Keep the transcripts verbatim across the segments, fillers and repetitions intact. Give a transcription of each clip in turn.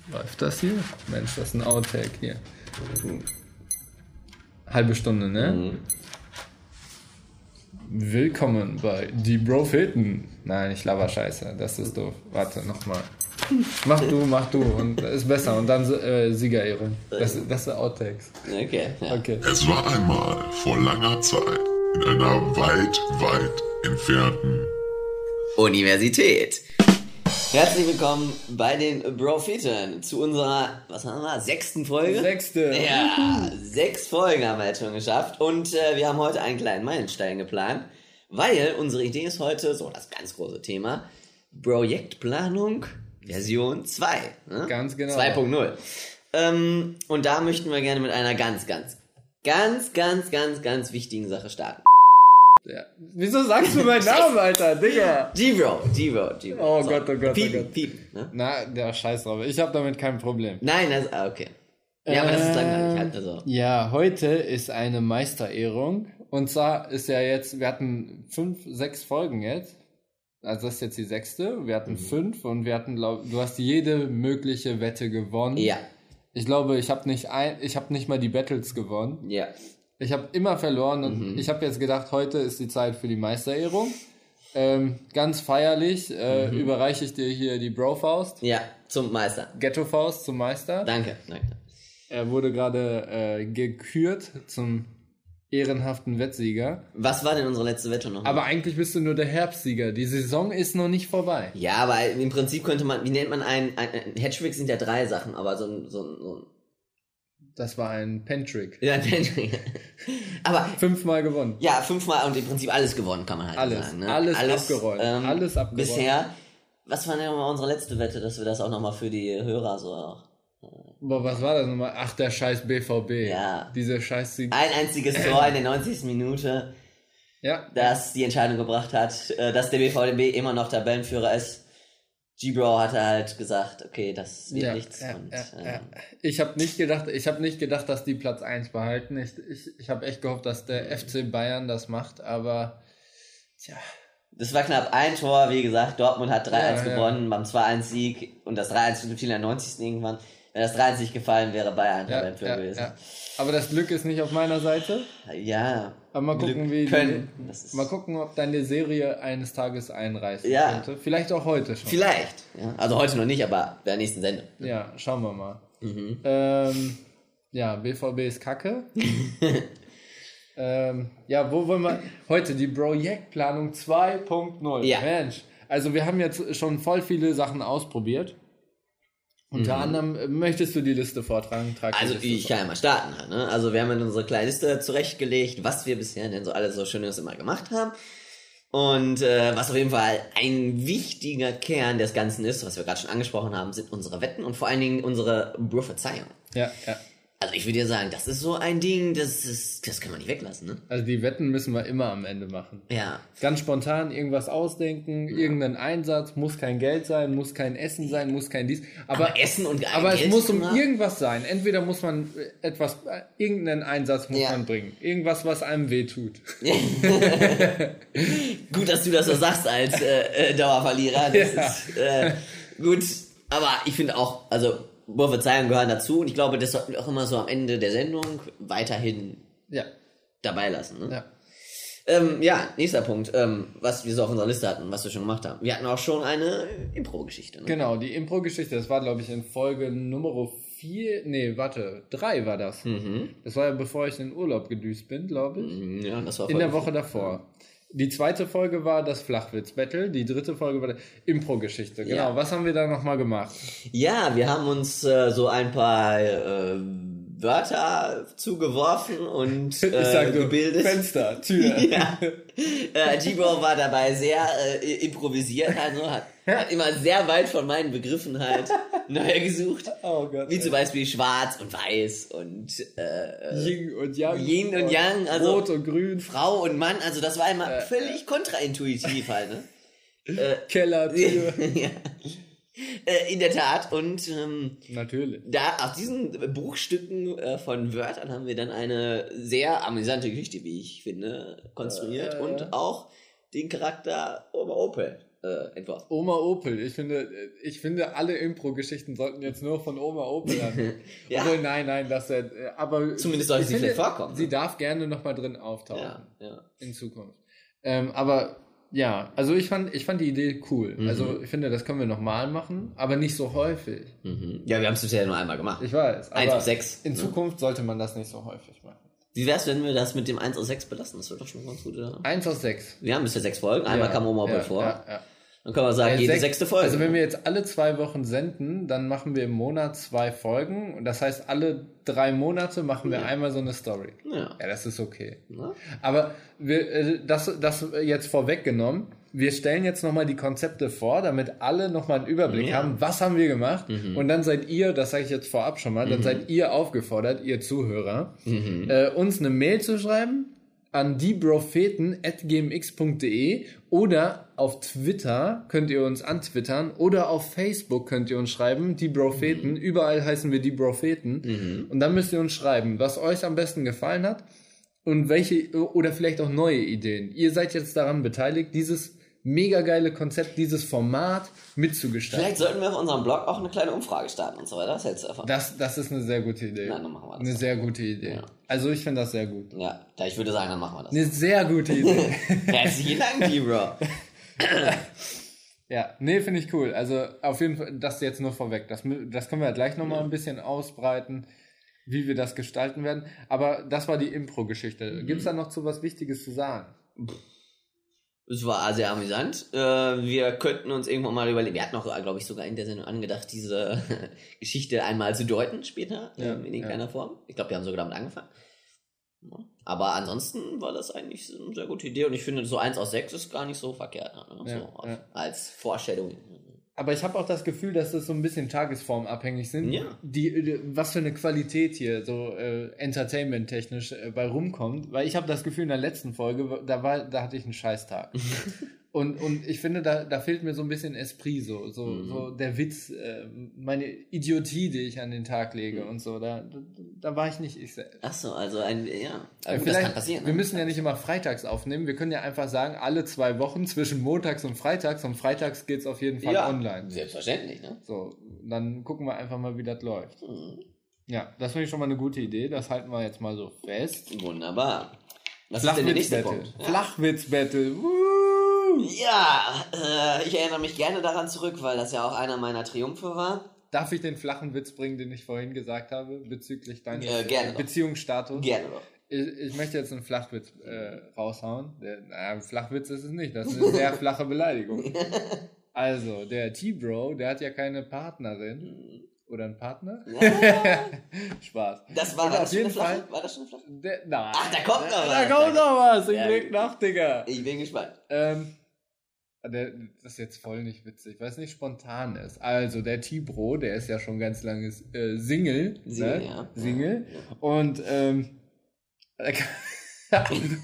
Läuft das hier? Mensch, das ist ein Outtake hier. Halbe Stunde, ne? Mhm. Willkommen bei Die Propheten. Nein, ich laber Scheiße. Das ist doof. Warte, nochmal. Mach du, mach du. Und ist besser. Und dann äh, Siegerehrung. Das, das sind Outtakes. Okay, ja. Okay. Es war einmal vor langer Zeit in einer weit, weit entfernten Universität. Herzlich willkommen bei den Propheten zu unserer, was haben wir, sechsten Folge? Sechste. Ja, sechs Folgen haben wir jetzt schon geschafft und äh, wir haben heute einen kleinen Meilenstein geplant, weil unsere Idee ist heute, so das ganz große Thema, Projektplanung Version zwei. Ne? Ganz genau. zwei Punkt null. Ähm, und da möchten wir gerne mit einer ganz, ganz, ganz, ganz, ganz, ganz wichtigen Sache starten. Ja. Wieso sagst du meinen Namen, Alter, Digga? G-Bro, G-Bro, G-Bro. Oh so. Gott, oh Gott, Piepen, oh Gott. Piepen, ne? Na, der Scheiß drauf. Ich habe damit kein Problem. Nein, das, ah, okay. Ja, aber das ist langweilig halt, also. Ja, heute ist eine Meisterehrung. Und zwar ist ja jetzt, wir hatten fünf, sechs Folgen jetzt. Also das ist jetzt die sechste. Wir hatten mhm. fünf und wir hatten, glaub, du hast jede mögliche Wette gewonnen. Ja. Ich glaube, ich habe nicht ein, ich habe nicht mal die Battles gewonnen. Ja. Ich habe immer verloren und mhm. ich habe jetzt gedacht, heute ist die Zeit für die Meisterehrung. Ähm, ganz feierlich äh, mhm. überreiche ich dir hier die Bro-Faust. Ja, zum Meister. Ghetto-Faust zum Meister. Danke, danke. Er wurde gerade äh, gekürt zum ehrenhaften Wettsieger. Was war denn unsere letzte Wette noch? Aber eigentlich bist du nur der Herbstsieger. Die Saison ist noch nicht vorbei. Ja, aber im Prinzip könnte man, wie nennt man einen, ein, ein Hattrick sind ja drei Sachen, aber so ein, so ein, so ein Das war ein Pentrick. Ja, ein Pentrick. Aber fünfmal gewonnen. Ja, fünfmal und im Prinzip alles gewonnen, kann man halt alles, sagen. Ne? Alles, alles abgeräumt. Ähm, alles abgeräumt. Bisher, was war denn mal unsere letzte Wette, dass wir das auch nochmal für die Hörer so auch... Boah, was war das nochmal? Ach, der scheiß B V B. Ja. Diese scheiß... Ein einziges Tor in der neunzigsten Minute, ja. das die Entscheidung gebracht hat, dass der B V B immer noch Tabellenführer ist. G-Bro hatte halt gesagt, okay, das wird ja, nichts. Ja, und, ja, ähm, ja. Ich habe nicht gedacht, ich habe nicht gedacht, dass die Platz eins behalten. Ich, ich, ich habe echt gehofft, dass der F C Bayern das macht, aber tja. Das war knapp ein Tor, wie gesagt, Dortmund hat drei eins ja, gewonnen ja. beim zwei eins Sieg und das drei eins fiel in der neunzigsten irgendwann. Wenn das drei eins nicht gefallen wäre, Bayern ja, Tabellenführer ja, gewesen. Ja. Aber das Glück ist nicht auf meiner Seite. Ja. Aber mal gucken, Glück wie können. Die, mal gucken, ob deine Serie eines Tages einreißen ja. könnte. Vielleicht auch heute schon. Vielleicht. Ja. Also heute noch nicht, aber bei der nächsten Sendung. Ja, schauen wir mal. Mhm. Ähm, ja, B V B ist Kacke. ähm, ja, wo wollen wir... Heute die Projektplanung zwei Punkt null. Ja. Mensch, also wir haben jetzt schon voll viele Sachen ausprobiert. Unter mhm. anderem, möchtest du die Liste vortragen? Trag also Liste ich vor. kann ja mal starten. Halt, ne? Also wir haben in unsere kleine Liste zurechtgelegt, was wir bisher denn so alles so Schönes immer gemacht haben. Und äh, was auf jeden Fall ein wichtiger Kern des Ganzen ist, was wir gerade schon angesprochen haben, sind unsere Wetten und vor allen Dingen unsere Prophezeiungen. Ja, ja. Also ich würde dir sagen, das ist so ein Ding, das ist, das kann man nicht weglassen, ne? Also die Wetten müssen wir immer am Ende machen. Ja. Ganz spontan irgendwas ausdenken, ja. irgendeinen Einsatz, muss kein Geld sein, muss kein Essen sein, muss kein dies. Aber, aber Essen und Aber Geld es muss um gemacht? irgendwas sein. Entweder muss man etwas, irgendeinen Einsatz muss ja. man bringen. Irgendwas, was einem wehtut. Gut, dass du das so sagst als äh, äh, Dauerverlierer. Das ja. ist äh, gut. Aber ich finde auch, also Prophezeiungen gehören dazu und ich glaube, das sollten wir auch immer so am Ende der Sendung weiterhin ja. dabei lassen. Ne? Ja. Ähm, ja, nächster Punkt, ähm, was wir so auf unserer Liste hatten, was wir schon gemacht haben. Wir hatten auch schon eine Impro-Geschichte. Ne? Genau, die Impro-Geschichte, das war, glaube ich, in Folge Nummer vier, nee, warte, drei war das. Mhm. Das war ja, bevor ich in den Urlaub gedüst bin, glaube ich. Ja, das war in der Woche davor. Ja. Die zweite Folge war das Flachwitz-Battle, die dritte Folge war die Impro-Geschichte. Genau, ja. Was haben wir da nochmal gemacht? Ja, wir haben uns äh, so ein paar äh, Wörter zugeworfen und äh, ich sag so, gebildet. Fenster, Tür. Ja. äh, G-Bro war dabei sehr äh, improvisiert, also hat, hat immer sehr weit von meinen Begriffen halt neu gesucht. Oh Gott. Wie zum Beispiel schwarz und weiß und äh, Yin und Yang. Yin und Yang, also Rot und Grün. Frau und Mann, also das war immer äh, völlig kontraintuitiv halt, ne? äh, Keller, Tür. ja. Äh, in der Tat und ähm, natürlich. Da aus diesen Bruchstücken äh, von Wörtern haben wir dann eine sehr amüsante Geschichte, wie ich finde, konstruiert äh, und auch den Charakter Ober Opel äh, entworfen. Oma Opel, ich finde, ich finde, alle Impro-Geschichten sollten jetzt nur von Oma Opel handeln. Ja. Obwohl, nein, nein, das äh, aber Zumindest sollte ich sie finde, vielleicht vorkommen. Sie darf gerne nochmal drin auftauchen. Ja, ja. In Zukunft. Ähm, aber ja, also ich fand, ich fand die Idee cool. Mhm. Also ich finde, das können wir nochmal machen, aber nicht so häufig. Mhm. Ja, wir haben es bisher nur einmal gemacht. Ich weiß. eins aber auf sechs. In ne? Zukunft sollte man das nicht so häufig machen. Wie wär's, wenn wir das mit dem eins aus sechs belassen? Das wird doch schon ganz gut, oder? eins aus sechs. Wir haben bisher sechs Folgen. Einmal Ja, kam Oma Opel ja, vor. Ja, ja. Dann können wir sagen, Äh, jede sech- sechste Folge. Also wenn wir jetzt alle zwei Wochen senden, dann machen wir im Monat zwei Folgen. Und das heißt, alle drei Monate machen wir Ja. einmal so eine Story. Ja. Ja, das ist okay. Na? Aber wir, äh, das, das jetzt vorweggenommen, wir stellen jetzt nochmal die Konzepte vor, damit alle nochmal einen Überblick Ja. haben, was haben wir gemacht. Mhm. Und dann seid ihr, das sage ich jetzt vorab schon mal, dann seid ihr aufgefordert, ihr Zuhörer, Mhm. äh, uns eine Mail zu schreiben an diepropheten at gmx punkt de oder auf Twitter könnt ihr uns antwittern oder auf Facebook könnt ihr uns schreiben, die Propheten, überall heißen wir die Propheten Mhm. und dann müsst ihr uns schreiben, was euch am besten gefallen hat und welche oder vielleicht auch neue Ideen. Ihr seid jetzt daran beteiligt, dieses mega geile Konzept, dieses Format mitzugestalten. Vielleicht sollten wir auf unserem Blog auch eine kleine Umfrage starten und so weiter. Was hältst du davon? Das, das ist eine sehr gute Idee. Nein, dann machen wir das. Eine sehr gute Idee. Ja. Also ich finde das sehr gut. Ja, da ich würde sagen, dann machen wir das. Eine sehr gute Idee. Herzlichen Dank, Libro. Ja, nee, finde ich cool. Also auf jeden Fall, das jetzt nur vorweg. Das, mü- das können wir gleich nochmal ein bisschen ausbreiten, wie wir das gestalten werden. Aber das war die Impro-Geschichte. Gibt es da noch zu was Wichtiges zu sagen? Es war sehr amüsant. Äh, wir könnten uns irgendwann mal überlegen, wir hatten auch, glaube ich, sogar in der Sendung angedacht, diese Geschichte einmal zu deuten später, Ja, ähm, in irgendeiner ja. Form. Ich glaube, wir haben sogar damit angefangen. Ja. Aber ansonsten war das eigentlich eine sehr gute Idee und ich finde, so eins aus sechs ist gar nicht so verkehrt. Ne? Ja, so auf, ja. Als Vorstellung. Aber ich habe auch das Gefühl, dass das so ein bisschen tagesformabhängig sind. Ja. Die, die, was für eine Qualität hier so äh, entertainment-technisch äh, bei rumkommt. Weil ich habe das Gefühl, in der letzten Folge, da war, da hatte ich einen Scheißtag. und, und ich finde, da, da fehlt mir so ein bisschen Esprit, so, so, Mhm. so der Witz, äh, meine Idiotie, die ich an den Tag lege Mhm. und so. Da, da, da war ich nicht ich selbst. Ach so, also ein, ja. Äh, Aber gut, das vielleicht- kann passieren. Wir ne? müssen ja nicht immer freitags aufnehmen. Wir können ja einfach sagen, alle zwei Wochen zwischen montags und freitags. Und freitags geht's auf jeden Fall ja, online. Selbstverständlich, ne? So, dann gucken wir einfach mal, wie das läuft. Mhm. Ja, das finde ich schon mal eine gute Idee. Das halten wir jetzt mal so fest. Wunderbar. Was ist denn der nächste Flachwitz-Battle. Punkt? Ja. Flachwitz-Battle. Woo! Ja, äh, ich erinnere mich gerne daran zurück, weil das ja auch einer meiner Triumphe war. Darf ich den flachen Witz bringen, den ich vorhin gesagt habe, bezüglich deines Äh, gerne doch. Beziehungsstatus? Gerne doch. Ich, ich möchte jetzt einen Flachwitz äh, raushauen. Der, naja, ein Flachwitz ist es nicht. Das ist eine sehr flache Beleidigung. Also, der T-Bro, der hat ja keine Partnerin. Oder einen Partner? Ja, Spaß. das war, Und war auf das schon jeden eine Flache? Fall- War das schon eine Flache? Der, nein. Ach, da kommt noch Da was. kommt noch was. Ich Ja, leg gut. nach, Digga. Ich bin gespannt. Ähm, der, das ist jetzt voll nicht witzig, weil es nicht spontan ist. Also, der T-Bro, der ist ja schon ganz lange äh, Single. Single, ne? ja. Single. Ja. Und ähm, er kann-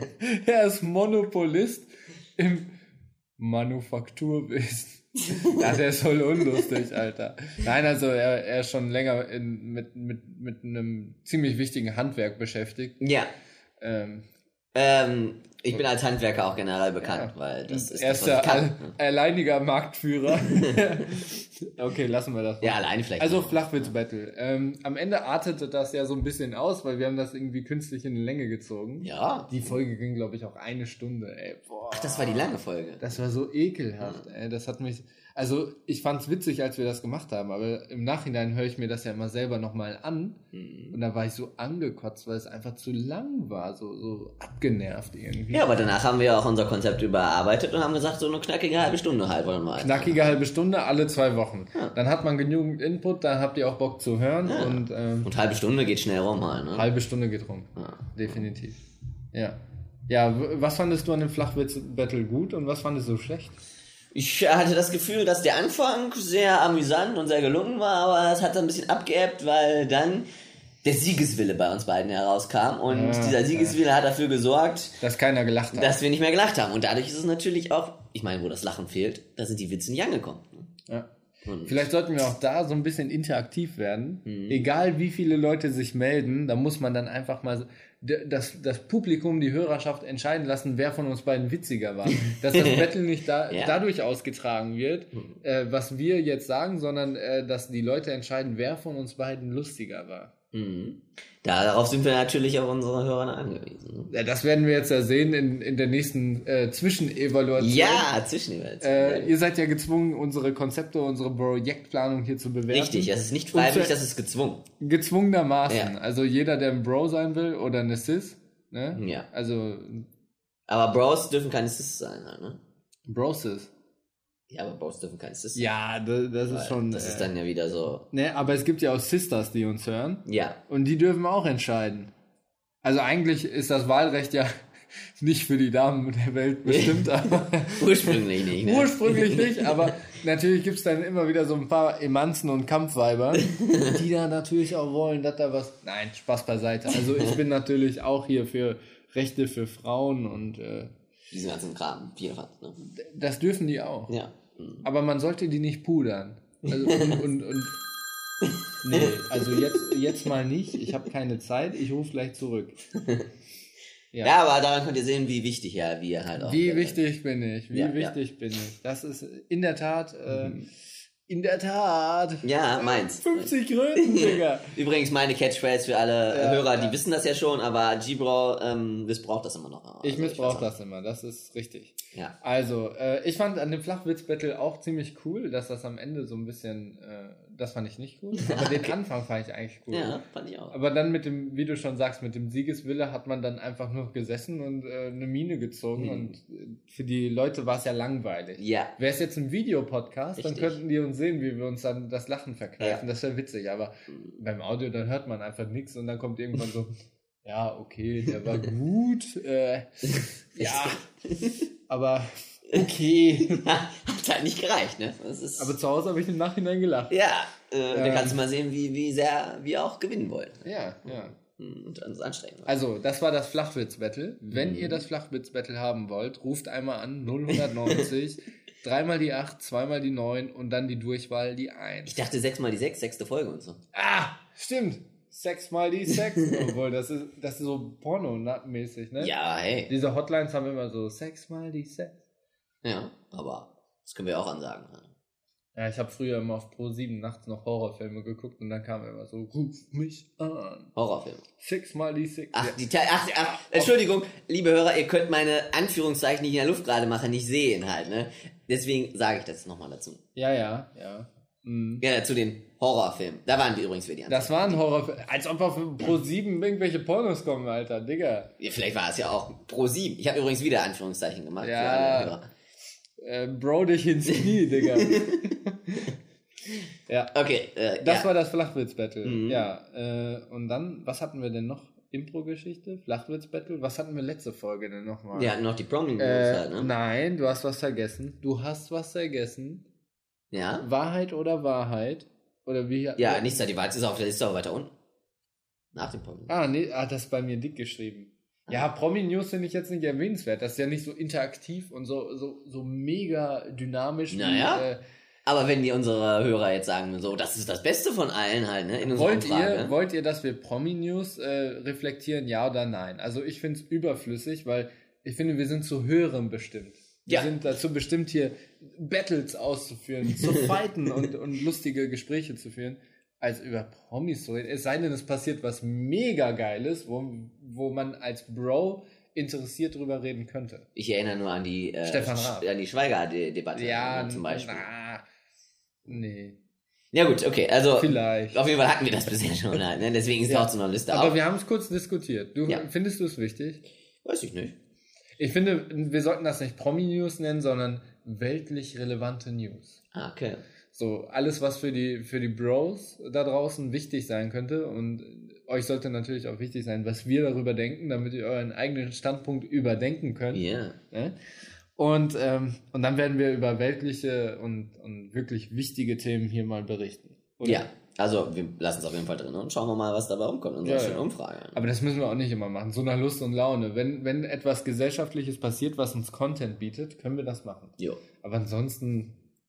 er ist Monopolist im Manufakturwesen. Ja, der ist voll unlustig, Alter. Nein, also er, er ist schon länger in, mit, mit, mit einem ziemlich wichtigen Handwerk beschäftigt. Ja. Ähm, Ähm, ich bin als Handwerker auch generell bekannt, Ja. weil das ist er das, ist was der ich kann. all, alleiniger Marktführer. Okay, lassen wir das. Ja, alleine vielleicht. Also Flachwitz-Battle. Ähm, am Ende artete das ja so ein bisschen aus, weil wir haben das irgendwie künstlich in die Länge gezogen. Ja. Die Folge ging, glaube ich, auch eine Stunde. Ey, boah. Ach, das war die lange Folge. Das war so ekelhaft, ey. Das hat mich. Also, ich fand's witzig, als wir das gemacht haben, aber im Nachhinein höre ich mir das ja immer selber nochmal an. Mhm. Und da war ich so angekotzt, weil es einfach zu lang war, so, so abgenervt irgendwie. Ja, aber danach haben wir ja auch unser Konzept überarbeitet und haben gesagt, so eine knackige halbe Stunde halt wollen wir halt. Knackige halbe Stunde, alle zwei Wochen. Ja. Dann hat man genügend Input, dann habt ihr auch Bock zu hören Ja. und ähm, Und halbe Stunde geht schnell rum halt, ne? halbe Stunde geht rum. Ja. Definitiv. Ja. Ja, w- was fandest du an dem Flachwitz-Battle gut und was fandest du schlecht? Ich hatte das Gefühl, dass der Anfang sehr amüsant und sehr gelungen war, aber es hat dann ein bisschen abgeebbt, weil dann der Siegeswille bei uns beiden herauskam und Ja, dieser Siegeswille hat dafür gesorgt, Dass keiner gelacht hat. dass wir nicht mehr gelacht haben. Und dadurch ist es natürlich auch, ich meine, wo das Lachen fehlt, da sind die Witze nicht angekommen. Ja. Und Vielleicht sollten wir auch da so ein bisschen interaktiv werden. Mhm. Egal wie viele Leute sich melden, da muss man dann einfach mal d- das, das Publikum, die Hörerschaft entscheiden lassen, wer von uns beiden witziger war. Dass das Battle nicht da, Ja. dadurch ausgetragen wird, äh, was wir jetzt sagen, sondern äh, dass die Leute entscheiden, wer von uns beiden lustiger war. Mhm. Darauf sind wir natürlich auf unsere Hörer angewiesen. Ne? Ja, das werden wir jetzt ja sehen in, in der nächsten äh, Zwischenevaluation. Ja, zwischen den Äh, ihr seid ja gezwungen, unsere Konzepte, unsere Projektplanung hier zu bewerten. Richtig, das ist nicht freiwillig, Und zu- das ist gezwungen. Gezwungenermaßen. Ja. Also jeder, der ein Bro sein will oder eine Sis, ne? Ja. Also Aber Bros dürfen keine Sis sein, halt, ne? Bro-Sis. Ja, aber Bros dürfen keine Sis sein. Ja, das, das ist schon... Das ist äh, dann ja wieder so. ne, aber es gibt ja auch Sisters, die uns hören. Ja. Und die dürfen auch entscheiden. Also eigentlich ist das Wahlrecht ja nicht für die Damen der Welt bestimmt, aber... Ursprünglich nicht, ne? Ursprünglich nicht, aber natürlich gibt's dann immer wieder so ein paar Emanzen und Kampfweiber, die da natürlich auch wollen, dass da was... Nein, Spaß beiseite. Also ich bin natürlich auch hier für Rechte für Frauen und äh, Diesen ganzen Kram. Vierfach, ne? das dürfen die auch. Ja. Mhm. Aber man sollte die nicht pudern. Also und, und, und nee, also jetzt, jetzt mal nicht. Ich habe keine Zeit, ich rufe gleich zurück. Ja. Ja, aber daran könnt ihr sehen, wie wichtig ja wir halt auch. Wie äh, wichtig bin ich? Wie Ja, wichtig bin ich? Das ist in der Tat, äh, in der Tat. Ja, meins. fünfzig Kröten, Digga. Übrigens meine Catchphrase für alle Ja, Hörer, die ja. wissen das ja schon, aber G-Bro ähm, missbraucht das immer noch. Ich Also, missbrauche weiß das immer, das ist richtig. auch. Ja. Also, äh, ich fand an dem Flachwitz-Battle auch ziemlich cool, dass das am Ende so ein bisschen, äh, das fand ich nicht cool, aber den Anfang fand ich eigentlich cool. Ja, fand ich auch. Aber dann mit dem, wie du schon sagst, mit dem Siegeswille hat man dann einfach nur gesessen und äh, eine Miene gezogen Hm. und äh, für die Leute war es ja langweilig. Ja. Wäre es jetzt ein Videopodcast, dann Richtig. könnten die uns sehen, wie wir uns dann das Lachen verkneifen. Ja. Das wäre witzig, aber beim Audio, dann hört man einfach nichts und dann kommt irgendwann so, ja, okay, der war gut, äh, ja, aber okay. Hat halt nicht gereicht, ne? Das ist, Aber zu Hause habe ich im Nachhinein gelacht. ja, äh, da Ähm. kannst du mal sehen, wie, wie sehr wir auch gewinnen wollen. Ja, ja. Und uns anstrengen wollen. Also, das war das Flachwitz-Battle. Wenn Mhm. ihr das Flachwitz-Battle haben wollt, ruft einmal an null neunzig, dreimal die acht, zweimal die neun und dann die Durchwahl die eins. Ich dachte sechsmal die sechs, sechste Folge und so. Ah, stimmt. Sechs mal die Sex. Obwohl, das ist, das ist so Porno-mäßig, ne? Ja, hey. Diese Hotlines haben immer so sechs mal die Sex. Ja, aber das können wir auch ansagen. Ja, ich habe früher immer auf Pro sieben nachts noch Horrorfilme geguckt und dann kam immer so, ruf mich an. Horrorfilm. Six mal die Six. Ach, Ja. die Te ach, ach, Entschuldigung, liebe Hörer, ihr könnt meine Anführungszeichen, die ich in der Luft gerade mache, nicht sehen halt, ne? Deswegen sage ich das nochmal dazu. ja, ja, ja. Mhm. Ja, zu den Horrorfilmen. Da waren wir übrigens für die Das war ein Horrorfilm. Als ob auf Pro sieben irgendwelche Pornos kommen, Alter, Digga. Ja, vielleicht war es ja auch Pro sieben. Ich habe übrigens wieder Anführungszeichen gemacht Ja. für alle Hörer. Äh, Bro dich ins Knie, Digga. ja. Okay, äh, Das ja. war das Flachwitz-Battle. Mhm. Ja, äh, und dann, was hatten wir denn noch? Impro-Geschichte? Flachwitz-Battle? Was hatten wir letzte Folge denn nochmal? Wir hatten noch die Promi-News äh, halt, ne? Nein, du hast was vergessen. Du hast was vergessen. Ja? Wahrheit oder Wahrheit? Oder wie? Ja, nichts da, die Wahrheit ist auf der Liste auch weiter unten. Nach dem Promi. Ah, nee, ah, das ist bei mir dick geschrieben. Ja, Promi-News finde ich jetzt nicht erwähnenswert. Das ist ja nicht so interaktiv und so, so, so mega dynamisch. Naja. Wie, äh, Aber wenn die unsere Hörer jetzt sagen, so, das ist das Beste von allen halt, ne? In unserer wollt, Umfrage. ihr, wollt ihr, dass wir Promi-News äh, reflektieren, ja oder nein? Also ich finde es überflüssig, weil ich finde, wir sind zu Höherem bestimmt. Wir Ja. sind dazu bestimmt, hier Battles auszuführen, zu fighten und, und lustige Gespräche zu führen, als über Promis zu reden. Es sei denn, es passiert was mega Geiles, wo, wo man als Bro interessiert drüber reden könnte. Ich erinnere nur an die, äh, Stefan Raab. Sch- an die Schweiger-Debatte Ja, ne, zum Beispiel. Na, nee. Ja gut, okay, also Vielleicht. auf jeden Fall hatten wir das bisher schon halt, ne? Deswegen ist es Ja. auch zu einer Liste Aber auf. wir haben es kurz diskutiert. Du, Ja. findest du es wichtig? Weiß ich nicht. Ich finde, wir sollten das nicht Promi-News nennen, sondern weltlich relevante News. Ah, okay. So, alles, was für die, für die Bros da draußen wichtig sein könnte, und euch sollte natürlich auch wichtig sein, was wir darüber denken, damit ihr euren eigenen Standpunkt überdenken könnt. Ja. Ne? Und, ähm, und dann werden wir über weltliche und, und wirklich wichtige Themen hier mal berichten. Oder? Ja, also wir lassen es auf jeden Fall drin und schauen wir mal, was dabei rumkommt in unserer Ja, schönen ja. Umfrage. Aber das müssen wir auch nicht immer machen, so nach Lust und Laune. Wenn, wenn etwas Gesellschaftliches passiert, was uns Content bietet, können wir das machen. Jo. Aber ansonsten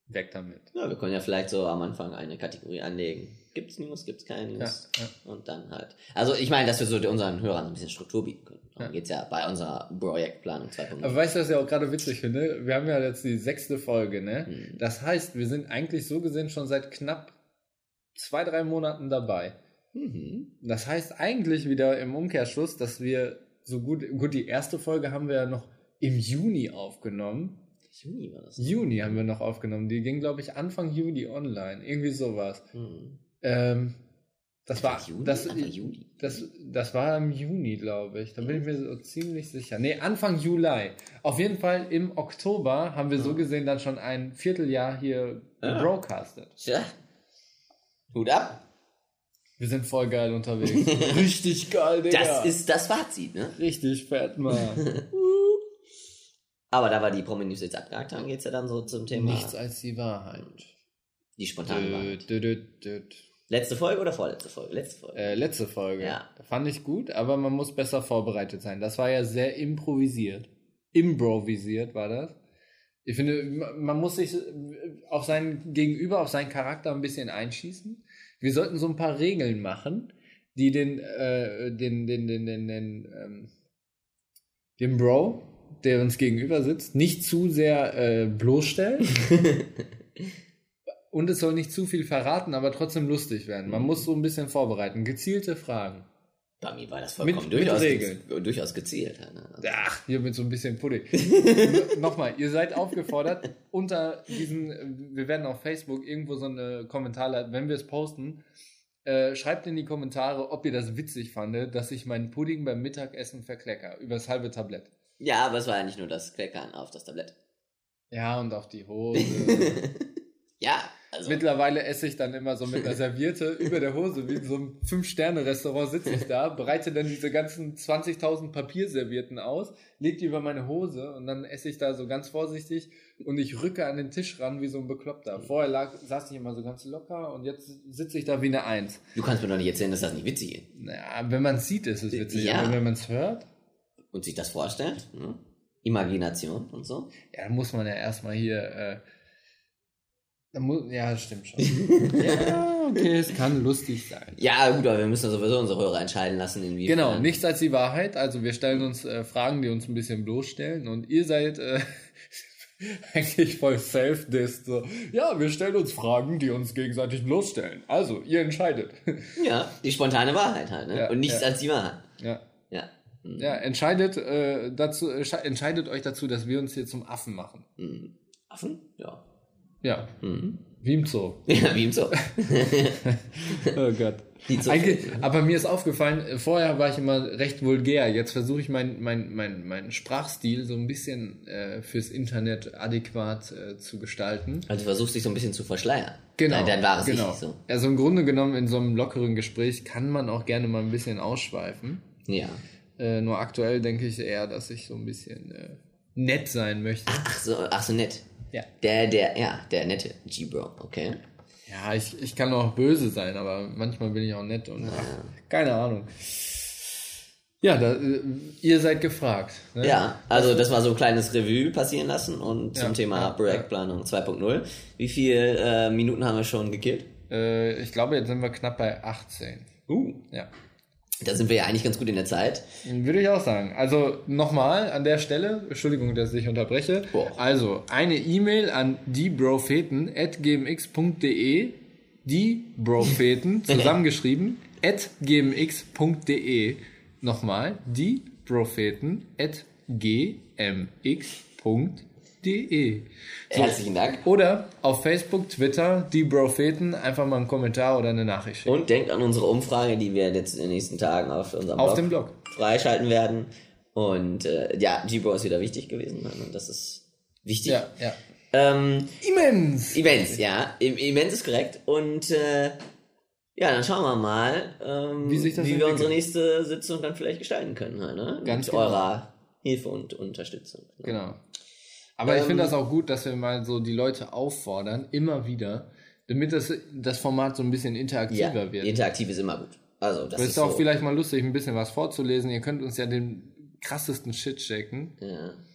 weg damit. Ja, wir können ja vielleicht so am Anfang eine Kategorie anlegen. Gibt's News, gibt's keine News? Ja, ja. Und dann halt. Also ich meine, dass wir so unseren Hörern ein bisschen Struktur bieten können. Darum Ja. geht's ja bei unserer Projektplanung zwei Punkt null. Aber weißt du, was ich auch gerade witzig finde? Wir haben ja jetzt die sechste Folge, ne? Hm. Das heißt, wir sind eigentlich so gesehen schon seit knapp zwei, drei Monaten dabei. Mhm. Das heißt eigentlich wieder im Umkehrschluss, dass wir so gut, gut, die erste Folge haben wir ja noch im Juni aufgenommen. Juni war das. Juni haben wir noch aufgenommen. Die ging, glaube ich, Anfang Juli online. Irgendwie sowas. Mhm. Ähm, das war, Anfang Juni? das, Anfang Juli. das, das war im Juni, glaube ich. Da bin ich mir so ziemlich sicher. Nee, Anfang Juli. Auf jeden Fall im Oktober haben wir so gesehen dann schon ein Vierteljahr hier Ah. gebroadcastet. Tja. Hut ab. Wir sind voll geil unterwegs. Richtig geil, Digga. Das ist das Fazit, ne? richtig fett, Mann. Aber da wir die Promi-News jetzt abgehakt haben, geht's ja dann so zum Thema Nichts als die Wahrheit. die spontane Wahrheit. Dö, dö, dö, dö. Letzte Folge oder vorletzte Folge? Letzte Folge. Äh, letzte Folge. Ja. Da fand ich gut, aber man muss besser vorbereitet sein. Das war ja sehr improvisiert. Improvisiert war das. Ich finde, man muss sich auf seinen Gegenüber, auf seinen Charakter ein bisschen einschießen. Wir sollten so ein paar Regeln machen, die den, äh, den, den, den, den, den, ähm, den Bro, der uns gegenüber sitzt, nicht zu sehr äh, bloßstellen. Und es soll nicht zu viel verraten, aber trotzdem lustig werden. Man muss so ein bisschen vorbereiten. Gezielte Fragen. Bei mir war das vollkommen Mit- durchaus, mit Regeln. ge- durchaus gezielt. Ne? Ach, hier mit so ein bisschen Pudding. Nochmal, ihr seid aufgefordert, unter diesen, wir werden auf Facebook irgendwo so eine Kommentare, wenn wir es posten, äh, schreibt in die Kommentare, ob ihr das witzig fandet, dass ich meinen Pudding beim Mittagessen verklecker, übers halbe Tablett. Ja, aber es war ja nicht nur das Kleckern auf das Tablett. Ja, und auf die Hose. Ja, also. Mittlerweile esse ich dann immer so mit einer Serviette über der Hose, wie in so einem Fünf-Sterne-Restaurant sitze ich da, bereite dann diese ganzen zwanzigtausend Papierservietten aus, leg die über meine Hose und dann esse ich da so ganz vorsichtig und ich rücke an den Tisch ran wie so ein Bekloppter. Vorher lag, saß ich immer so ganz locker und jetzt sitze ich da wie eine Eins. Du kannst mir doch nicht erzählen, dass das nicht witzig ist. Naja, wenn man es sieht, ist es witzig, Ja. aber wenn man es hört, Und sich das vorstellt. Ne? Imagination und so. ja, dann muss man ja erstmal hier, äh, dann muss, ja, das stimmt schon. Ja, okay, es kann lustig sein. Ja, gut, aber wir müssen sowieso unsere Hörer entscheiden lassen, inwiefern. Genau, nichts als die Wahrheit. Also wir stellen uns äh, Fragen, die uns ein bisschen bloßstellen und ihr seid äh, eigentlich voll self-dissed. So. Ja, wir stellen uns Fragen, die uns gegenseitig bloßstellen. Also, ihr entscheidet. Ja, die spontane Wahrheit halt, ne? Ja, und nichts ja. als die Wahrheit. Ja, Ja. Mhm. ja entscheidet, äh, dazu, äh, entscheidet euch dazu, dass wir uns hier zum Affen machen. Mhm. Affen? Ja. Ja, Mhm. wie im Zoo. Ja, wie im Zoo. Oh Gott. Die Zoo- Eigentlich, aber mir ist aufgefallen, äh, vorher war ich immer recht vulgär. Jetzt versuche ich meinen mein, mein, mein Sprachstil so ein bisschen äh, fürs Internet adäquat äh, zu gestalten. Also du versuchst dich so ein bisschen zu verschleiern. Genau. Dein, dein wahres genau. Ich so. Also im Grunde genommen in so einem lockeren Gespräch kann man auch gerne mal ein bisschen ausschweifen. Ja. Äh, nur aktuell denke ich eher, dass ich so ein bisschen äh, nett sein möchte. Ach so, ach so nett. Ja. Der, der, ja, der nette G-Bro, okay. Ja, ich, ich kann auch böse sein, aber manchmal bin ich auch nett und ach, keine Ahnung. Ja, da, äh, ihr seid gefragt. Ne? Ja, also das war so ein kleines Revue passieren lassen und zum Ja, Thema ja, Projektplanung zwei Punkt null. Wie viele äh, Minuten haben wir schon gekillt? Äh, ich glaube, jetzt sind wir knapp bei achtzehn. Uh, Ja. da sind wir ja eigentlich ganz gut in der Zeit. Würde ich auch sagen. Also nochmal an der Stelle, Entschuldigung, dass ich unterbreche. Boah. Also eine E-Mail an diebrofeten at gmx.de, diebrofeten, zusammengeschrieben, at gmx.de. Nochmal, diebrofeten at gmx.de. So. Herzlichen Dank. Oder auf Facebook, Twitter, diebrofeten, einfach mal einen Kommentar oder eine Nachricht schicken. Und denkt an unsere Umfrage, die wir jetzt in den nächsten Tagen auf unserem Auf Blog, dem Blog. freischalten werden. Und äh, ja, G-Bro ist wieder wichtig gewesen. Und das ist wichtig. Ja, ja. Ähm, Immens! Events, ja. Im, immens ist korrekt. Und äh, ja, dann schauen wir mal, ähm, Wie sich das wie wir entwickelt. unsere nächste Sitzung dann vielleicht gestalten können. Halt, ne? Ganz Mit genau. eurer Hilfe und Unterstützung. Ne? Genau. Aber ich Ähm, finde das auch gut, dass wir mal so die Leute auffordern, immer wieder, damit das, das Format so ein bisschen interaktiver Ja, wird. interaktiv ist immer gut. Also, das Das ist ist auch so, vielleicht mal lustig, ein bisschen was vorzulesen. Ihr könnt uns ja den krassesten Shit schicken. ja.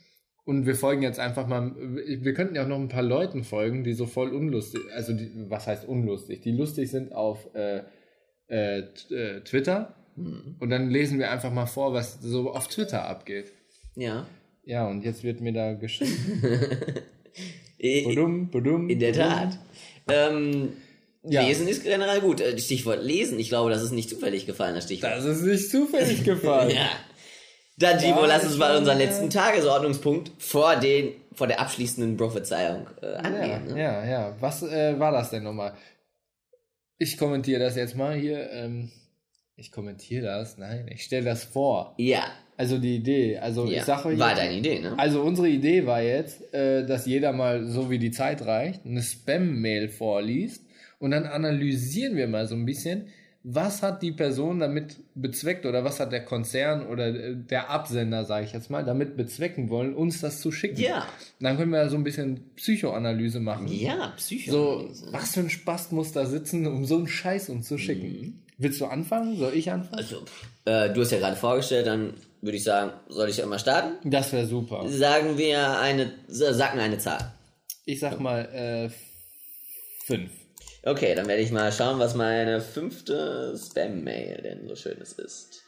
Und wir folgen jetzt einfach mal, wir könnten ja auch noch ein paar Leuten folgen, die so voll unlustig, also die, was heißt unlustig? Die lustig sind auf äh, äh, Twitter hm. und dann lesen wir einfach mal vor, was so auf Twitter abgeht. Ja. Ja, und jetzt wird mir da geschrieben. badum, badum, In der badum. Tat. Ähm, ja. Lesen ist generell gut. Stichwort lesen, ich glaube, das ist nicht zufällig gefallen, das Stichwort. Das ist nicht zufällig gefallen. Ja. Dann, Timo, ja, lass uns mal unseren letzten Tagesordnungspunkt vor, den, vor der abschließenden Prophezeiung äh, angehen. Ja, ne? ja, ja. Was äh, war das denn nochmal? Ich kommentiere das jetzt mal hier. Ähm, ich kommentiere das? Nein, ich stelle das vor. Ja. Also die Idee. Also ja. ich sage hier, war deine Idee, ne? Also unsere Idee war jetzt, äh, dass jeder mal, so wie die Zeit reicht, eine Spam-Mail vorliest und dann analysieren wir mal so ein bisschen, was hat die Person damit bezweckt oder was hat der Konzern oder der Absender, sage ich jetzt mal, damit bezwecken wollen, uns das zu schicken. Ja. Dann können wir so ein bisschen Psychoanalyse machen. Ja, Psychoanalyse. So, was für ein Spast muss da sitzen, um so einen Scheiß uns zu schicken? Mhm. Willst du anfangen? Soll ich anfangen? Also, äh, du hast ja gerade vorgestellt, dann würde ich sagen, soll ich einmal starten? Das wäre super. Sagen wir eine, sag mir eine Zahl. Ich sag mal, äh, fünf. Okay, dann werde ich mal schauen, was meine fünfte Spam-Mail denn so Schönes ist.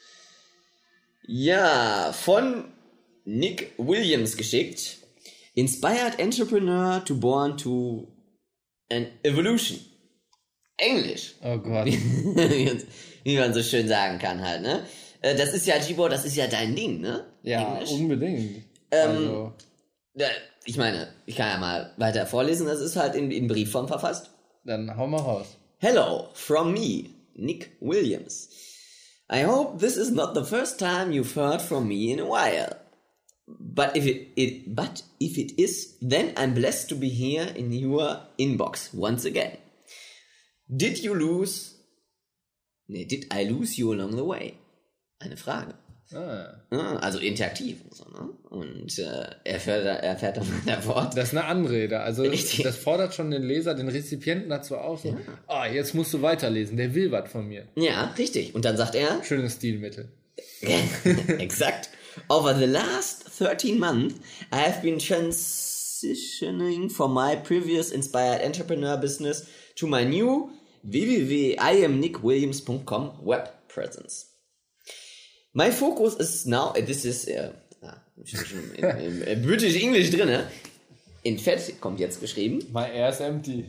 Ja, von Nick Williams geschickt. Inspired Entrepreneur to born to an evolution. Englisch. Oh Gott. Wie man so schön sagen kann halt, ne? Das ist ja, Gibor, das ist ja dein Ding, ne? Ja, Englisch. Unbedingt. Ähm, also. Ich meine, ich kann ja mal weiter vorlesen, das ist halt in, in Briefform verfasst. Dann hau mal raus. Hello, from me, Nick Williams. I hope this is not the first time you've heard from me in a while. But if it, it, but if it is, then I'm blessed to be here in your inbox once again. Did you lose... Nee, did I lose you along the way? Eine Frage. Ah. Also interaktiv und so, ne? Und äh, er, fährt, er fährt dann weiter fort. Das ist eine Anrede. Also Richtig. Das fordert schon den Leser, den Rezipienten dazu auf. So, ja. Ah, jetzt musst du weiterlesen. Der will was von mir. Ja, richtig. Und dann sagt er... Schönes Stilmittel. Exakt. Over the last thirteen months, I have been transitioning from my previous inspired entrepreneur business to my new w w w punkt i am nick williams punkt com web presence. My focus is now, this is, äh, ah, schon im, im British English drin, ne? In Fett kommt jetzt geschrieben. My air's empty.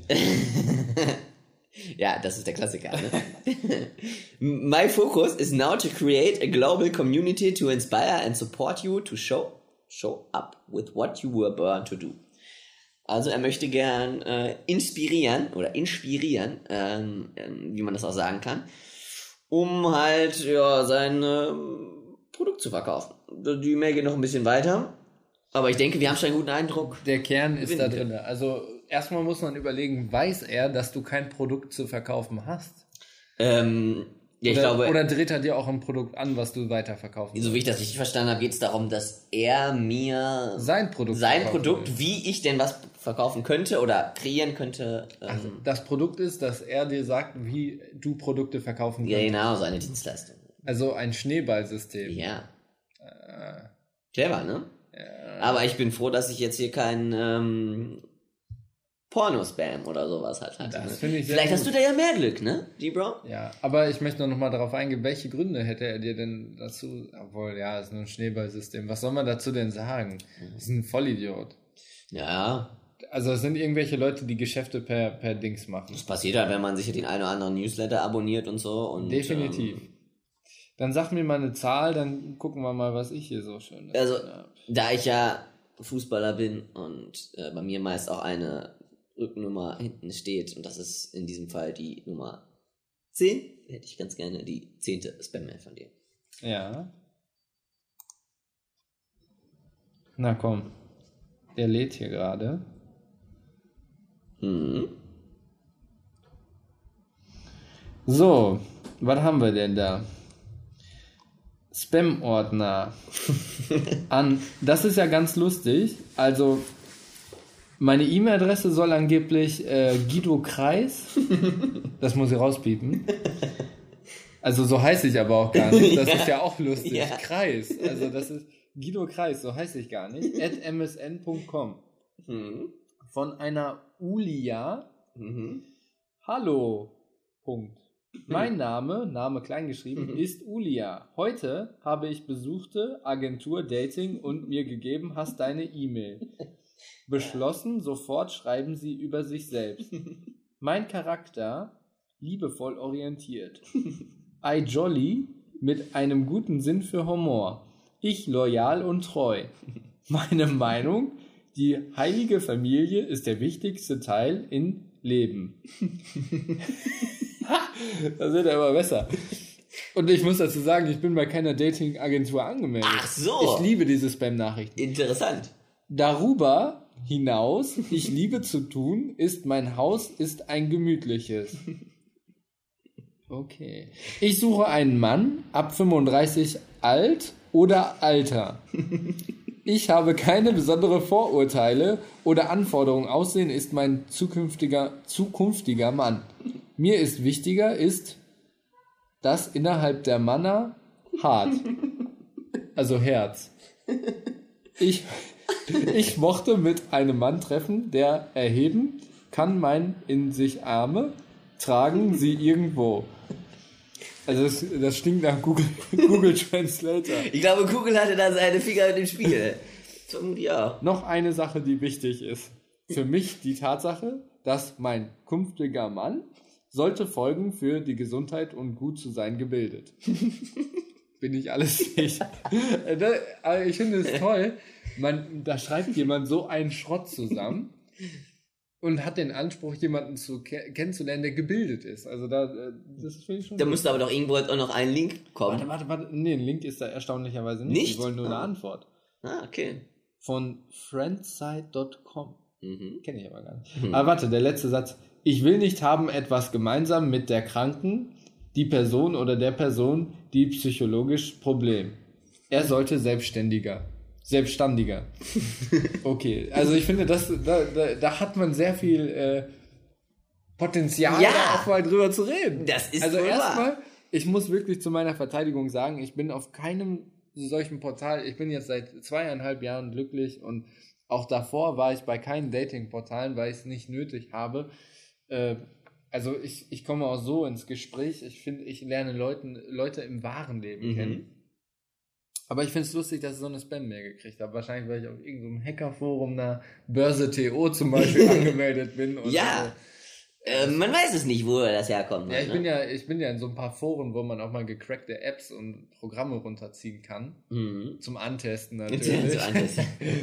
Ja, das ist der Klassiker, ne? My focus is now to create a global community to inspire and support you to show, show up with what you were born to do. Also er möchte gern äh, inspirieren oder inspirieren, ähm, wie man das auch sagen kann, um halt ja sein äh, Produkt zu verkaufen. Die Mail geht noch ein bisschen weiter, aber ich denke, wir haben schon einen guten Eindruck. Der Kern ist da drin. Also erstmal muss man überlegen, weiß er, dass du kein Produkt zu verkaufen hast? Ähm, ja, ich oder, glaube, oder dreht er dir auch ein Produkt an, was du weiterverkaufen So wie ich das richtig verstanden habe, geht es darum, dass er mir sein Produkt, sein Produkt will. Wie ich denn was verkaufen könnte oder kreieren könnte. Ähm, also das Produkt ist, dass er dir sagt, wie du Produkte verkaufen ja, kannst. Ja, genau, seine Dienstleistung. Also ein Schneeballsystem. Ja. Äh, Clever, ne? Ja. Aber ich bin froh, dass ich jetzt hier keinen ähm, Porno-Spam oder sowas halt hatte. Das ne? finde ich sehr Vielleicht gut. hast du da ja mehr Glück, ne, G-Bro? Ja, aber ich möchte noch mal darauf eingehen, welche Gründe hätte er dir denn dazu, obwohl, ja, es ist nur ein Schneeballsystem. Was soll man dazu denn sagen? Das ist ein Vollidiot. Ja. Also es sind irgendwelche Leute, die Geschäfte per, per Dings machen. Das passiert halt, wenn man sich den einen oder anderen Newsletter abonniert und so. Und, Definitiv. Ähm, dann sag mir mal eine Zahl, dann gucken wir mal, was ich hier so schön Also, habe. Da ich ja Fußballer bin und äh, bei mir meist auch eine Rücknummer hinten steht und das ist in diesem Fall die Nummer zehn, hätte ich ganz gerne die zehnte Spam-Mail von dir. Ja. Na komm. Der lädt hier gerade. Hm. So, was haben wir denn da? Spam-Ordner. An, das ist ja ganz lustig. Also, meine E-Mail-Adresse soll angeblich äh, Guido Kreis. Das muss ich rauspiepen. Also, so heiße ich aber auch gar nicht. Das ist ja auch lustig. Ja. Kreis. Also, das ist Guido Kreis, so heiße ich gar nicht, at m s n punkt com. Mhm. Von einer Ulia. Mhm. Hallo. Punkt. Mein Name, Name kleingeschrieben, Mhm. ist Ulia. Heute habe ich besuchte Agentur Dating und mir gegeben hast deine E-Mail. Beschlossen, sofort schreiben sie über sich selbst. Mein Charakter, liebevoll orientiert. I jolly, mit einem guten Sinn für Humor. Ich loyal und treu. Meine Meinung, die heilige Familie ist der wichtigste Teil im Leben. Das wird ja immer besser. Und ich muss dazu sagen, ich bin bei keiner Dating-Agentur angemeldet. Ach so. Ich liebe diese Spam-Nachrichten. Interessant. Darüber hinaus, ich liebe zu tun, ist mein Haus ist ein gemütliches. Okay. Ich suche einen Mann, ab fünfunddreißig alt oder Alter. Ich habe keine besonderen Vorurteile oder Anforderungen. Aussehen ist mein zukünftiger, zukünftiger Mann. Mir ist wichtiger, ist das innerhalb der Männer hart. Also Herz. Ich, ich mochte mit einem Mann treffen, der erheben kann mein in sich Arme, tragen sie irgendwo. Also das, das stinkt nach Google, Google Translator. Ich glaube, Google hatte da seine Finger im Spiel. Vermutlich auch. Noch eine Sache, die wichtig ist. Für mich die Tatsache, dass mein künftiger Mann sollte folgen für die Gesundheit und gut zu sein gebildet. Bin ich alles sicher. Ich finde es toll, man, da schreibt jemand so einen Schrott zusammen und hat den Anspruch, jemanden zu ke- kennenzulernen, der gebildet ist. Also da, das finde ich schon... Da gut. müsste aber doch irgendwo jetzt auch noch ein Link kommen. Warte, warte, warte. Nee, ein Link ist da erstaunlicherweise nicht. Nicht? Die wollen nur eine Ah. Antwort. Ah, okay. Von friendside Punkt com. Mhm. Kenne ich aber gar nicht. Aber warte, der letzte Satz. Ich will nicht haben etwas gemeinsam mit der Kranken, die Person oder der Person, die psychologisch Problem. Er sollte selbstständiger. Selbstständiger. Okay, also ich finde, das, da, da, da hat man sehr viel äh, Potenzial, Ja. da auch mal drüber zu reden. Das ist also wohl wahr. erstmal, ich muss wirklich zu meiner Verteidigung sagen, ich bin auf keinem solchen Portal, ich bin jetzt seit zweieinhalb Jahren glücklich und auch davor war ich bei keinen Dating-Portalen, weil ich es nicht nötig habe. Äh, also ich, ich komme auch so ins Gespräch, ich finde, ich lerne Leuten, Leute im wahren Leben Mhm. kennen. Aber ich finde es lustig, dass ich so eine Spam-Mail gekriegt habe. Wahrscheinlich, weil ich auf irgendeinem Hackerforum, einer Börse T O zum Beispiel angemeldet bin. Und Ja. Äh, man weiß es nicht, wo das herkommt. Ja, ich ne? bin ja, ich bin ja in so ein paar Foren, wo man auch mal gecrackte Apps und Programme runterziehen kann. Mhm. Zum Antesten So natürlich. anders.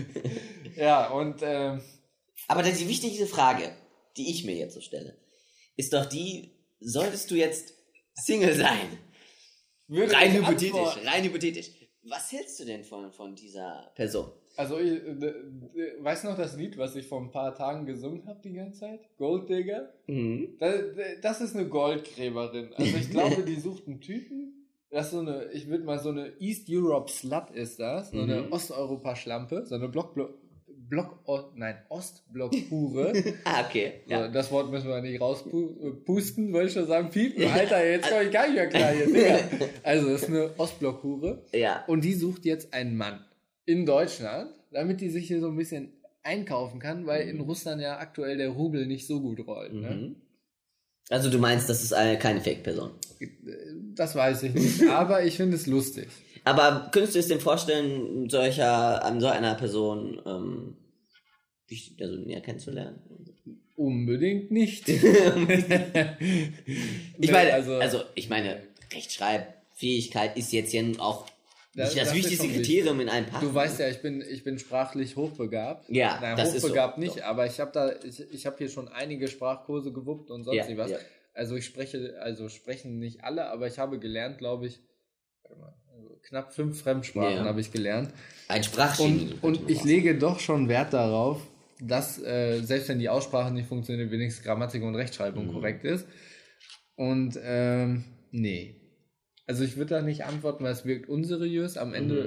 Ja, und ähm, Aber das die wichtigste Frage, die ich mir jetzt so stelle, ist doch die, solltest du jetzt Single sein? würde Rein ich hypothetisch, antworten- rein hypothetisch. Was hältst du denn von, von dieser Person? Also, ich, äh, äh, weißt du noch das Lied, was ich vor ein paar Tagen gesungen habe die ganze Zeit? Gold Digger? Mhm. Das, das ist eine Goldgräberin. Also ich glaube, die sucht einen Typen. Das ist so eine, ich würde mal so eine East Europe Slut ist das, so eine Mhm. Osteuropa-Schlampe, so eine Block, Block, Block o, nein, Ostblock-Hure. Ah, okay. So, Ja. das Wort müssen wir nicht rauspusten, wollte ich schon sagen. Piepen, Alter, jetzt komme ich gar nicht mehr klar hier, Digga. Also, das ist eine Ostblock-Hure. Ja. Und die sucht jetzt einen Mann in Deutschland, damit die sich hier so ein bisschen einkaufen kann, weil in Russland ja aktuell der Rubel nicht so gut rollt. Ne? Mhm. Also du meinst, das ist eine, keine Fake-Person. Das weiß ich nicht, aber ich finde es lustig. Aber könntest du es dir vorstellen, solcher, an so einer Person ähm, dich also näher kennenzulernen? Unbedingt nicht. Ich Nee, meine, also, also ich meine, Rechtschreibfähigkeit ist jetzt ja nun auch Das- nicht das, das ist wichtigste schon Kriterium in einem Partner. Du weißt ja, ich bin, ich bin sprachlich hochbegabt. Ja, Nein, das ist hochbegabt so. nicht, So. aber ich habe da, ich, ich habe hier schon einige Sprachkurse gewuppt und sonst Ja, nicht was. ja. Also ich spreche, also sprechen nicht alle, aber ich habe gelernt, glaube ich, warte mal, also knapp fünf Fremdsprachen Ja. habe ich gelernt. Ein Sprachgenie. Und, und ich lege doch schon Wert darauf, dass, äh, selbst wenn die Aussprache nicht funktioniert, wenigstens Grammatik und Rechtschreibung Mhm. korrekt ist. Und, ähm, nee. Also ich würde da nicht antworten, weil es wirkt unseriös. Am Ende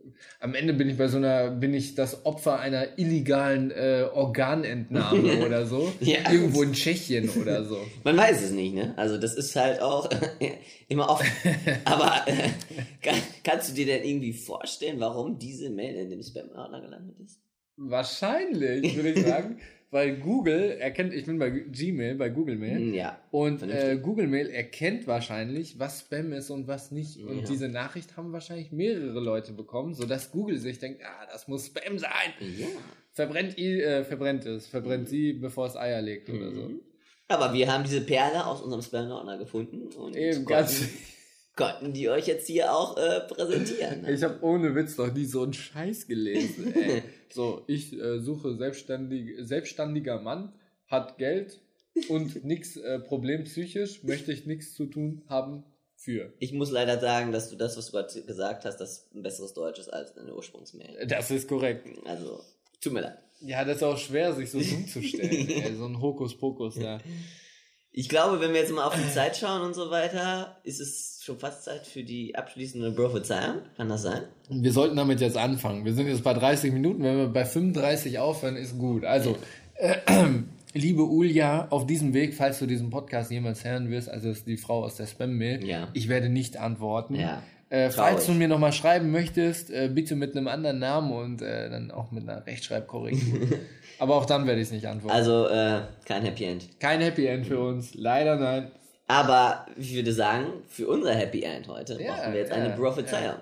am Ende bin ich bei so einer, bin ich das Opfer einer illegalen äh, Organentnahme oder so. Ja. Irgendwo in Tschechien oder so. Man weiß es nicht, ne? Also das ist halt auch immer offen. Aber äh, kann, kannst du dir denn irgendwie vorstellen, warum diese Mail in dem Spam-Ordner gelandet ist? Wahrscheinlich, würde ich sagen. Weil Google erkennt, ich bin bei Gmail, bei Google Mail. Ja. Und äh, Google Mail erkennt wahrscheinlich, was Spam ist und was nicht. Und Ja. diese Nachricht haben wahrscheinlich mehrere Leute bekommen, sodass Google sich denkt, ah, das muss Spam sein. Ja. Verbrennt, ihn, äh, verbrennt es, verbrennt sie, bevor es Eier legt oder so. Aber wir haben diese Perle aus unserem Spam-Ordner gefunden und Eben, ganz, konnten, konnten die euch jetzt hier auch äh, präsentieren. Ne? ich habe ohne Witz noch nie so einen Scheiß gelesen. Ey. So, ich äh, suche selbstständig, selbstständiger Mann, hat Geld und nix äh, Problem psychisch, möchte ich nichts zu tun haben für. Ich muss leider sagen, dass du das, was du gerade gesagt hast, das ein besseres Deutsch ist als deine Ursprungsmail. Das ist korrekt. Also, tut mir leid. Ja, das ist auch schwer, sich so dumm zu stellen. Ey, so ein Hokuspokus da. Ich glaube, wenn wir jetzt mal auf die Zeit schauen und so weiter, ist es schon fast Zeit für die abschließende Prophezeiung. Kann das sein? Wir sollten damit jetzt anfangen. Wir sind jetzt bei dreißig Minuten. Wenn wir bei fünfunddreißig aufhören, ist gut. Also, äh, liebe Ulja, auf diesem Weg, falls du diesen Podcast jemals hören wirst, also das ist die Frau aus der Spam-Mail, Ja. ich werde nicht antworten. Ja. Äh, falls Traurig. du mir nochmal schreiben möchtest, äh, bitte mit einem anderen Namen und äh, dann auch mit einer Rechtschreibkorrektur. Aber auch dann werde ich es nicht antworten. Also, äh, kein Happy End. Kein Happy End für uns. Leider nein. Aber ich würde sagen, für unser Happy End heute Ja, brauchen wir jetzt ja, eine Prophezeiung.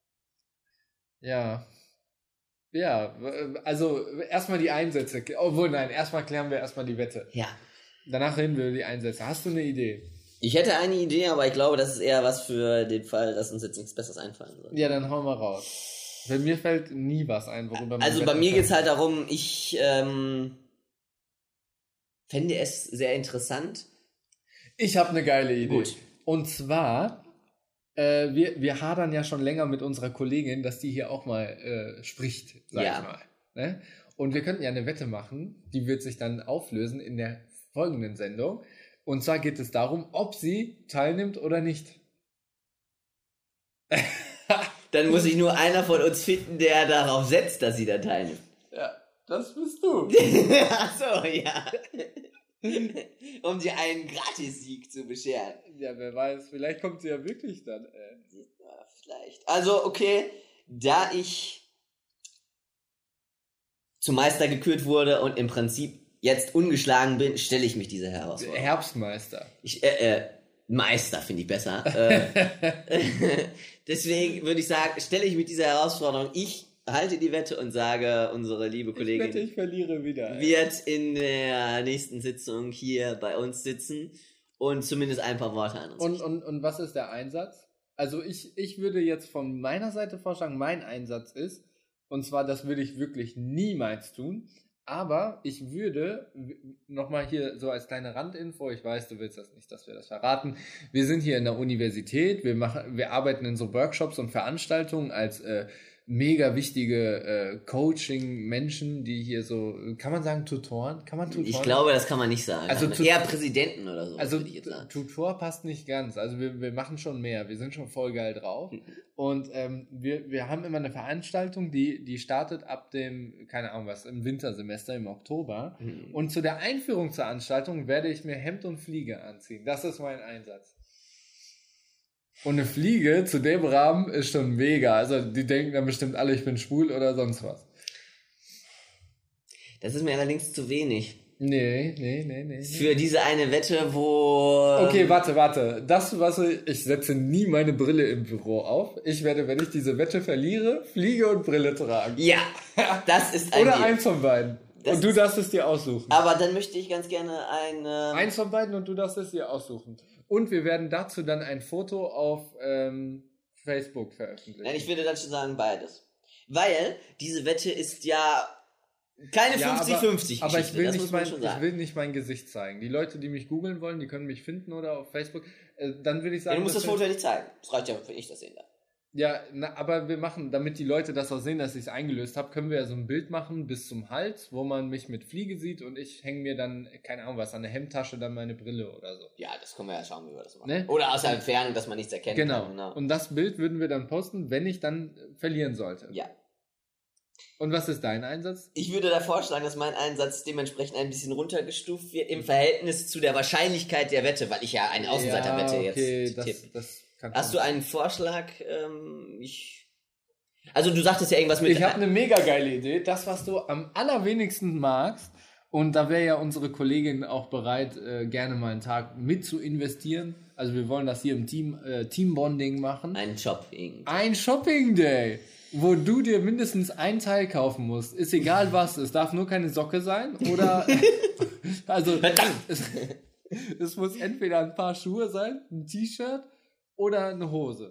Ja. Ja, also erstmal die Einsätze. Obwohl, nein, erstmal klären wir erstmal die Wette. Ja. Danach reden wir über die Einsätze. Hast du eine Idee? Ich hätte eine Idee, aber ich glaube, das ist eher was für den Fall, dass uns jetzt nichts Besseres einfallen soll. Ja, dann hau mal raus. Bei mir fällt nie was ein, worüber man Also bei Wette mir kann. geht's halt darum, ich ähm, fände es sehr interessant. Ich habe eine geile Idee. Gut. Und zwar, äh, wir, wir hadern ja schon länger mit unserer Kollegin, dass die hier auch mal äh, spricht, sag Ja. ich mal. Ne? Und wir könnten ja eine Wette machen, die wird sich dann auflösen in der folgenden Sendung. Und zwar geht es darum, ob sie teilnimmt oder nicht. Dann muss ich nur einer von uns finden, der darauf setzt, dass sie da teilnimmt. Ja, das bist du. Ach so, ja. Um dir einen Gratis-Sieg zu bescheren. Ja, wer weiß, vielleicht kommt sie ja wirklich dann. Ey. Ja, vielleicht. Also, okay, da ich zum Meister gekürt wurde und im Prinzip jetzt ungeschlagen bin, stelle ich mich dieser Herausforderung. Herbstmeister. Ich, äh, äh, Meister finde ich besser. äh, deswegen würde ich sagen, stelle ich mich dieser Herausforderung. Ich halte die Wette und sage, unsere liebe Ich Kollegin wette, ich verliere wieder. Ey. wird in der nächsten Sitzung hier bei uns sitzen und zumindest ein paar Worte an uns Und, richten. und, und was ist der Einsatz? Also ich, ich würde jetzt von meiner Seite vorschlagen, mein Einsatz ist, und zwar, das würde ich wirklich niemals tun, aber ich würde, nochmal hier so als kleine Randinfo, ich weiß, du willst das nicht, dass wir das verraten, wir sind hier in der Universität, wir machen, wir arbeiten in so Workshops und Veranstaltungen als äh, mega wichtige äh, Coaching-Menschen, die hier so, kann man sagen Tutoren? Kann man Tutoren? Ich glaube, das kann man nicht sagen. Also Also tu- eher Präsidenten oder so. Also würde ich jetzt sagen. Tutor passt nicht ganz. Also wir, wir machen schon mehr. Wir sind schon voll geil drauf. Und ähm, wir, wir haben immer eine Veranstaltung, die, die startet ab dem, keine Ahnung was, im Wintersemester, im Oktober. Mhm. Und zu der Einführungsveranstaltung werde ich mir Hemd und Fliege anziehen. Das ist mein Einsatz. Und eine Fliege zu dem Rahmen ist schon mega. Also die denken dann bestimmt alle, ich bin schwul oder sonst was. Das ist mir allerdings zu wenig. Nee, nee, nee, nee. nee. Für diese eine Wette, wo... Okay, warte, warte. Das, was ich, ich setze nie meine Brille im Büro auf. Ich werde, wenn ich diese Wette verliere, Fliege und Brille tragen. Ja, das ist ein Oder Deal. eins von beiden. Das und du ist- darfst es dir aussuchen. Aber dann möchte ich ganz gerne ein... ähm, Eins von beiden und du darfst es dir aussuchen. Und wir werden dazu dann ein Foto auf ähm, Facebook veröffentlichen. Nein, ich würde dann schon sagen beides. Weil diese Wette ist ja keine Ja, fünfzig fünfzig aber, aber ich Geschichte, will, das nicht muss man mein, schon ich sagen. will nicht mein Gesicht zeigen. Die Leute, die mich googeln wollen, die können mich finden oder auf Facebook. Äh, dann würde ich Ja, sagen, du musst das dass wir- Foto ja nicht zeigen. Das reicht ja, wenn ich das sehen darf. Ja, na, aber wir machen, damit die Leute das auch sehen, dass ich es eingelöst habe, können wir ja so ein Bild machen bis zum Hals, wo man mich mit Fliege sieht und ich hänge mir dann, keine Ahnung was, an der Hemdtasche dann meine Brille oder so. Ja, das können wir ja schauen, wie wir das machen. Ne? Oder aus der Entfernung, dass man nichts erkennen Genau. kann. Genau. Und das Bild würden wir dann posten, wenn ich dann verlieren sollte. Ja. Und was ist dein Einsatz? Ich würde da vorschlagen, dass mein Einsatz dementsprechend ein bisschen runtergestuft wird im Verhältnis zu der Wahrscheinlichkeit der Wette, weil ich ja eine Außenseiterwette ja, okay, jetzt das, tippe. das kann Hast du einen Vorschlag? Ähm, ich. Also du sagtest ja irgendwas mit. Ich habe eine mega geile Idee. Das, was du am allerwenigsten magst, und da wäre ja unsere Kollegin auch bereit, äh, gerne mal einen Tag mit zu investieren. Also wir wollen das hier im Team äh, Teambonding machen. Ein Shopping. Ein Shopping Day, wo du dir mindestens ein Teil kaufen musst. Ist egal was, es darf nur keine Socke sein oder also es, es muss entweder ein paar Schuhe sein, ein T-Shirt oder eine Hose.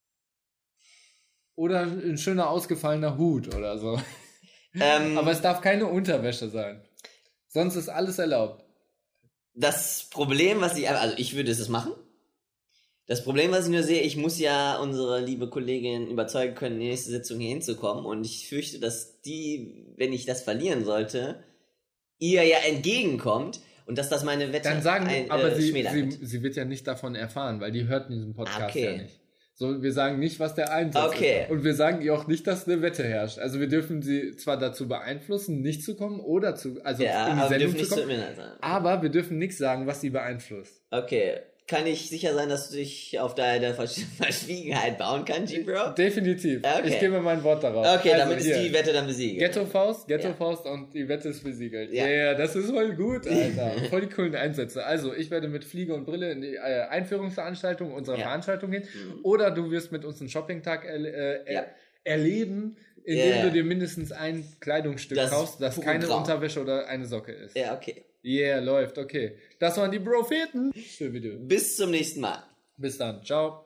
Oder ein schöner ausgefallener Hut oder so. Ähm, Aber es darf keine Unterwäsche sein. Sonst ist alles erlaubt. Das Problem, was ich, also ich würde es machen. Das Problem, was ich nur sehe, ich muss ja unsere liebe Kollegin überzeugen können, in die nächste Sitzung hier hinzukommen. Und ich fürchte, dass die, wenn ich das verlieren sollte, ihr ja entgegenkommt und dass das meine Wette Dann sagen ein, wir, aber äh, sie, schmälern sie, wird. sie wird ja nicht davon erfahren, weil die hört diesen Podcast Okay. ja nicht. So, wir sagen nicht, was der Einsatz Okay. ist. Und wir sagen ihr auch nicht, dass eine Wette herrscht. Also wir dürfen sie zwar dazu beeinflussen, nicht zu kommen oder zu, also Ja, in die aber wir Sendung dürfen zu nicht zu kommen. Inhalt sein. Aber wir dürfen nichts sagen, was sie beeinflusst. Okay. Kann ich sicher sein, dass du dich auf deine Versch- Verschwiegenheit bauen kannst, G-Bro? Definitiv. Okay. Ich gebe mein Wort darauf. Okay, Also damit ist hier. die Wette dann besiegt. Ghetto-Faust, Ja. Ghetto-Faust und die Wette ist besiegelt. Ja, Ja. yeah, das ist voll gut, Alter. Voll die coolen Einsätze. Also, ich werde mit Fliege und Brille in die äh, Einführungsveranstaltung unserer Ja. Veranstaltung gehen. Mhm. Oder du wirst mit uns einen Shoppingtag er, äh, Ja. er, erleben, indem Yeah. du dir mindestens ein Kleidungsstück Das kaufst, das pure keine Grau. Unterwäsche oder eine Socke ist. Ja, okay. Yeah, läuft, okay. Das waren die Propheten. Schön Video. Bis zum nächsten Mal. Bis dann. Ciao.